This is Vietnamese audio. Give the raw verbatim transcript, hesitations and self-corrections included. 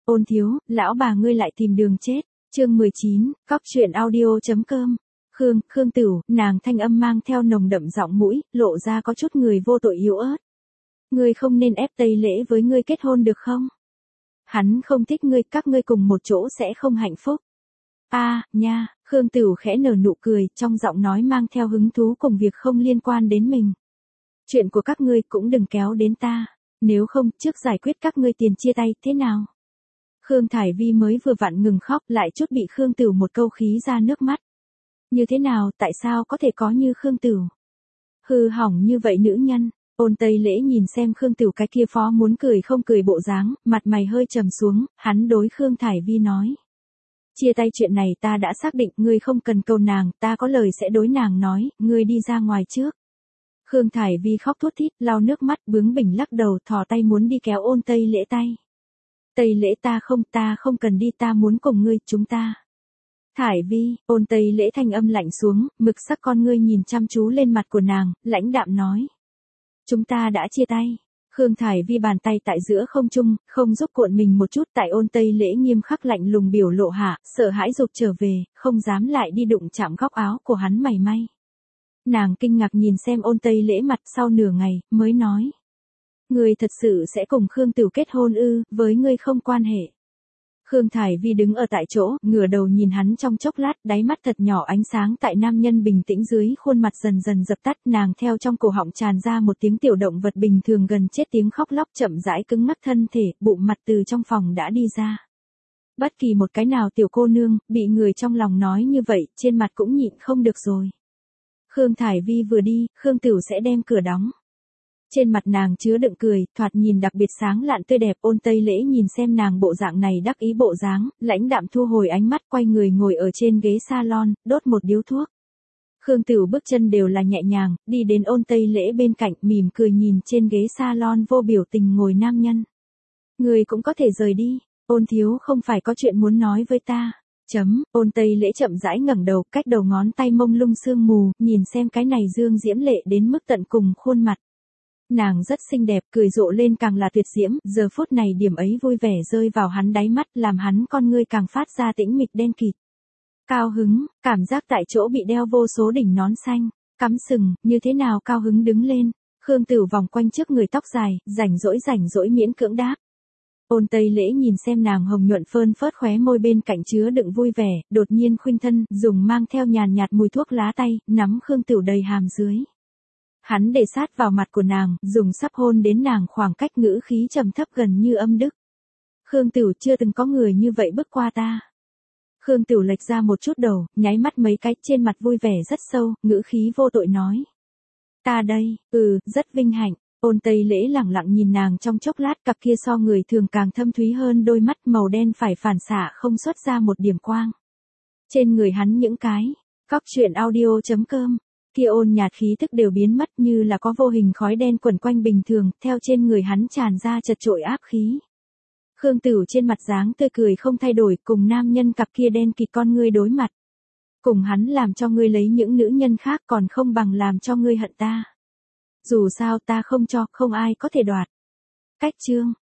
Ôn thiếu, lão bà ngươi lại tìm đường chết. Chương mười chín, cóc truyện audio.com. Khương, Khương Tửu, nàng thanh âm mang theo nồng đậm giọng mũi, lộ ra có chút người vô tội yếu ớt. Ngươi không nên ép Tây Lễ với ngươi kết hôn được không? Hắn không thích ngươi, các ngươi cùng một chỗ sẽ không hạnh phúc. A, à, nha, Khương Tửu khẽ nở nụ cười, trong giọng nói mang theo hứng thú cùng việc không liên quan đến mình. Chuyện của các ngươi cũng đừng kéo đến ta, nếu không, trước giải quyết các ngươi tiền chia tay, thế nào? Khương Thải Vi mới vừa vặn ngừng khóc, lại chút bị Khương Tửu một câu khí ra nước mắt. Như thế nào, tại sao có thể có như Khương Tửu? Hư hỏng như vậy nữ nhân. Ôn Tây Lễ nhìn xem Khương Tửu cái kia phó muốn cười không cười bộ dáng, mặt mày hơi trầm xuống, hắn đối Khương Thải Vi nói. Chia tay chuyện này ta đã xác định, ngươi không cần cầu nàng, ta có lời sẽ đối nàng nói, ngươi đi ra ngoài trước. Khương Thải Vi khóc thút thít, lau nước mắt, bướng bỉnh lắc đầu, thò tay muốn đi kéo Ôn Tây Lễ tay. Tây Lễ ta không, ta không cần đi, ta muốn cùng ngươi, chúng ta. Thải Vi, Ôn Tây Lễ thanh âm lạnh xuống, mực sắc con ngươi nhìn chăm chú lên mặt của nàng, lãnh đạm nói. Chúng ta đã chia tay. Khương Thải Vi bàn tay tại giữa không trung, không giúp cuộn mình một chút, tại Ôn Tây Lễ nghiêm khắc lạnh lùng biểu lộ hạ, sợ hãi rụt trở về, không dám lại đi đụng chạm góc áo của hắn mảy may. Nàng kinh ngạc nhìn xem Ôn Tây Lễ mặt, sau nửa ngày, mới nói. Ngươi thật sự sẽ cùng Khương Tửu kết hôn ư, với ngươi không quan hệ. Khương Thải Vi đứng ở tại chỗ, ngửa đầu nhìn hắn trong chốc lát, đáy mắt thật nhỏ ánh sáng tại nam nhân bình tĩnh dưới khuôn mặt dần dần dập tắt, nàng theo trong cổ họng tràn ra một tiếng tiểu động vật bình thường gần chết tiếng khóc lóc chậm rãi cứng ngắc thân thể, bụng mặt từ trong phòng đã đi ra. Bất kỳ một cái nào tiểu cô nương, bị người trong lòng nói như vậy, trên mặt cũng nhịn không được rồi. Khương Thải Vi vừa đi, Khương Tửu sẽ đem cửa đóng. Trên mặt nàng chứa đựng cười, thoạt nhìn đặc biệt sáng lạn tươi đẹp. Ôn Tây Lễ nhìn xem nàng bộ dạng này đắc ý bộ dáng, lãnh đạm thu hồi ánh mắt, quay người ngồi ở trên ghế salon, đốt một điếu thuốc. Khương Tửu bước chân đều là nhẹ nhàng, đi đến Ôn Tây Lễ bên cạnh, mỉm cười nhìn trên ghế salon vô biểu tình ngồi nam nhân. Người cũng có thể rời đi, Ôn thiếu không phải có chuyện muốn nói với ta. Chấm, Ôn Tây Lễ chậm rãi ngẩng đầu, cách đầu ngón tay mông lung sương mù, nhìn xem cái này dương diễm lệ đến mức tận cùng khuôn mặt. Nàng rất xinh đẹp, cười rộ lên càng là tuyệt diễm, giờ phút này điểm ấy vui vẻ rơi vào hắn đáy mắt, làm hắn con ngươi càng phát ra tĩnh mịch đen kịt. Cao hứng, cảm giác tại chỗ bị đeo vô số đỉnh nón xanh, cắm sừng, như thế nào cao hứng đứng lên. Khương Tửu vòng quanh trước người tóc dài, rảnh rỗi rảnh rỗi miễn cưỡng đáp. Ôn Tây Lễ nhìn xem nàng hồng nhuận phơn phớt khóe môi bên cạnh chứa đựng vui vẻ, đột nhiên khuynh thân, dùng mang theo nhàn nhạt mùi thuốc lá tay, nắm Khương Tửu đầy hàm dưới. Hắn để sát vào mặt của nàng, dùng sắp hôn đến nàng khoảng cách ngữ khí trầm thấp gần như âm đức. Khương Tửu chưa từng có người như vậy bước qua ta. Khương Tửu lệch ra một chút đầu, nháy mắt mấy cái, trên mặt vui vẻ rất sâu, ngữ khí vô tội nói. Ta đây, ừ, rất vinh hạnh. Ôn Tây Lễ lẳng lặng nhìn nàng trong chốc lát, cặp kia so người thường càng thâm thúy hơn, đôi mắt màu đen phải phản xạ không xuất ra một điểm quang. Trên người hắn những cái, cóc truyện audio.com. Kia ôn nhạt khí tức đều biến mất như là có vô hình khói đen quẩn quanh bình thường, theo trên người hắn tràn ra chật trội áp khí. Khương Tửu trên mặt dáng tươi cười không thay đổi, cùng nam nhân cặp kia đen kịt con ngươi đối mặt. Cùng hắn làm cho ngươi lấy những nữ nhân khác còn không bằng làm cho ngươi hận ta. Dù sao ta không cho, không ai có thể đoạt. Cách chương.